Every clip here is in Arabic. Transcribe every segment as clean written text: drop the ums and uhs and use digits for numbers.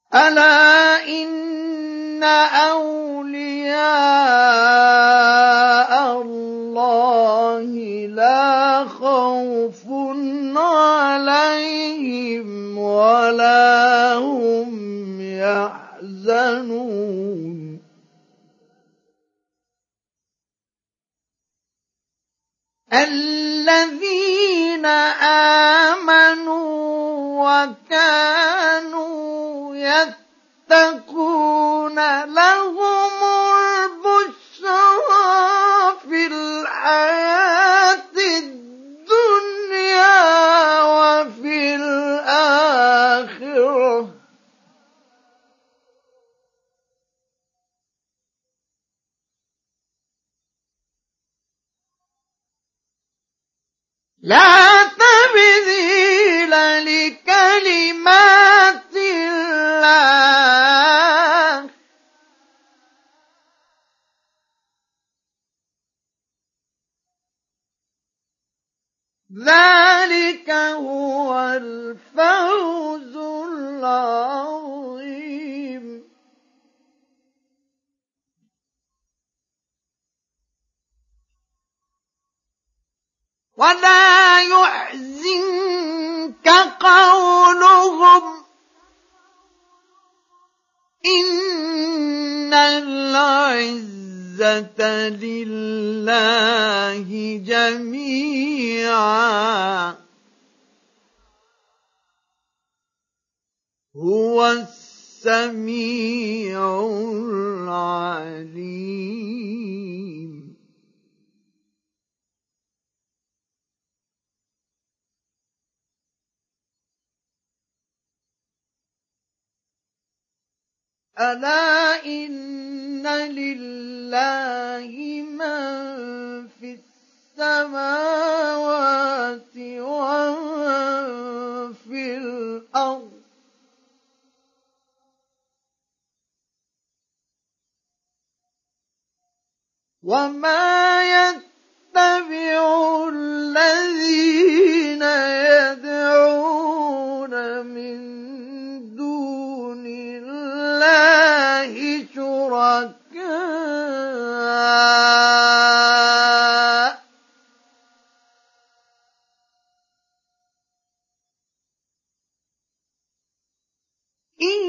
ألا إن أولياء الله لا خوف عليهم ولا هم يحزنون الذين آمنوا وكانوا يتقون لهم البشرى في الحياة الدنيا وفي الآخرة لا تبديل لكلمات الله ذلك هو الفوز العظيم ولا يحزنك قولهم إن العزة لله جميعا هو السميع العليم ألا إن لله من في السماوات ومن في الأرض وما يتبع الذين يدعون من دون الله شركاء إن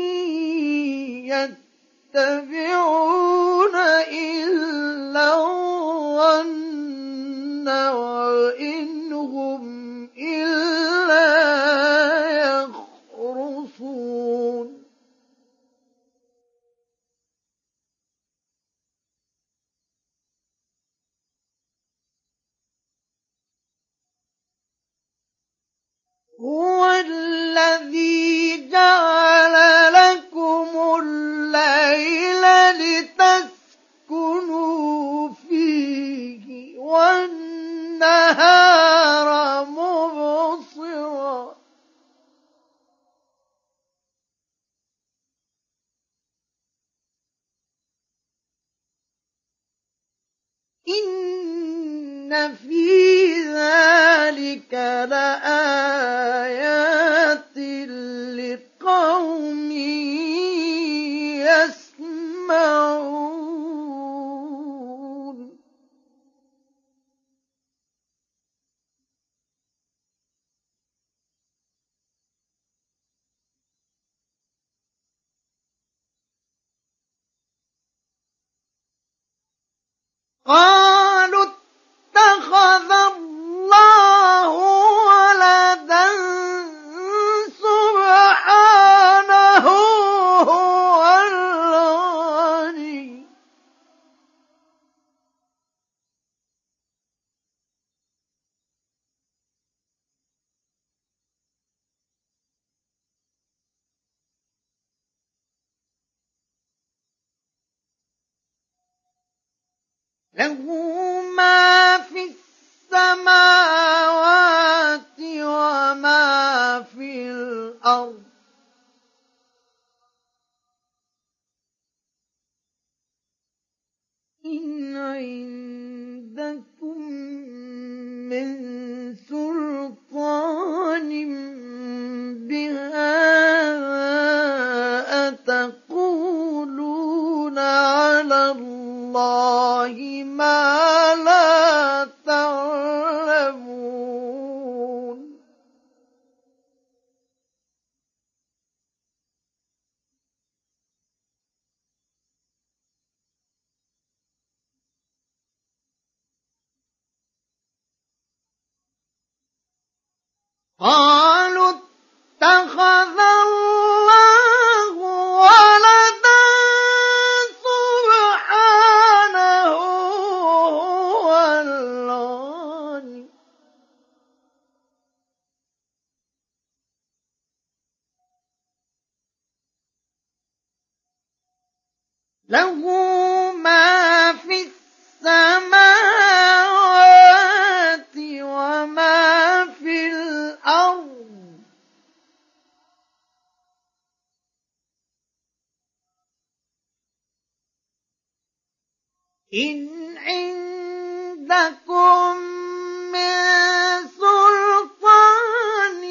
يتبعون إلا الظن وإن هم إلا يخرصون هو الذي جعل لكم الليل لتسكنوا فيه والنهار مبصرا إن في ذلك لآيات لقوم يسمعون قالوا اتخذ الله ولدا سبحانه هو الغني له ما في السماوات وما في الأرض إن عندكم من سلطان بهذا قالوا اتخذ الله ولدا سبحانه هو الغني له ما في السماوات وما في الأرض إن عندكم من سلطان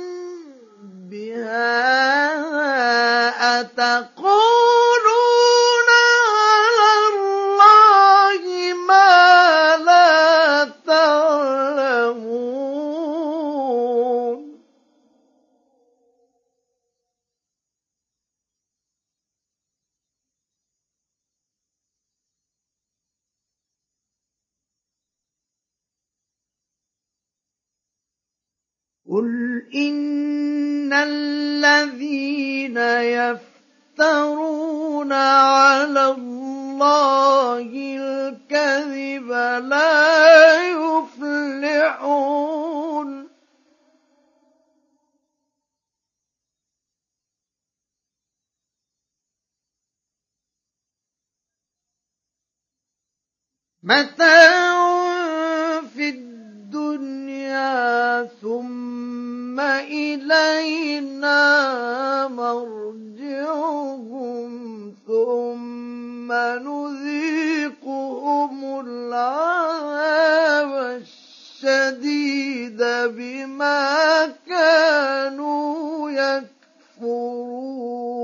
بهذا أتقولون على الله ما لا تعلمون قل إن الذين يفترون على الله الكذب لا يفلحون متاع في الدنيا ثم إلينا مرجعهم ثم نذيقهم العذاب الشديد بما كانوا يكفرون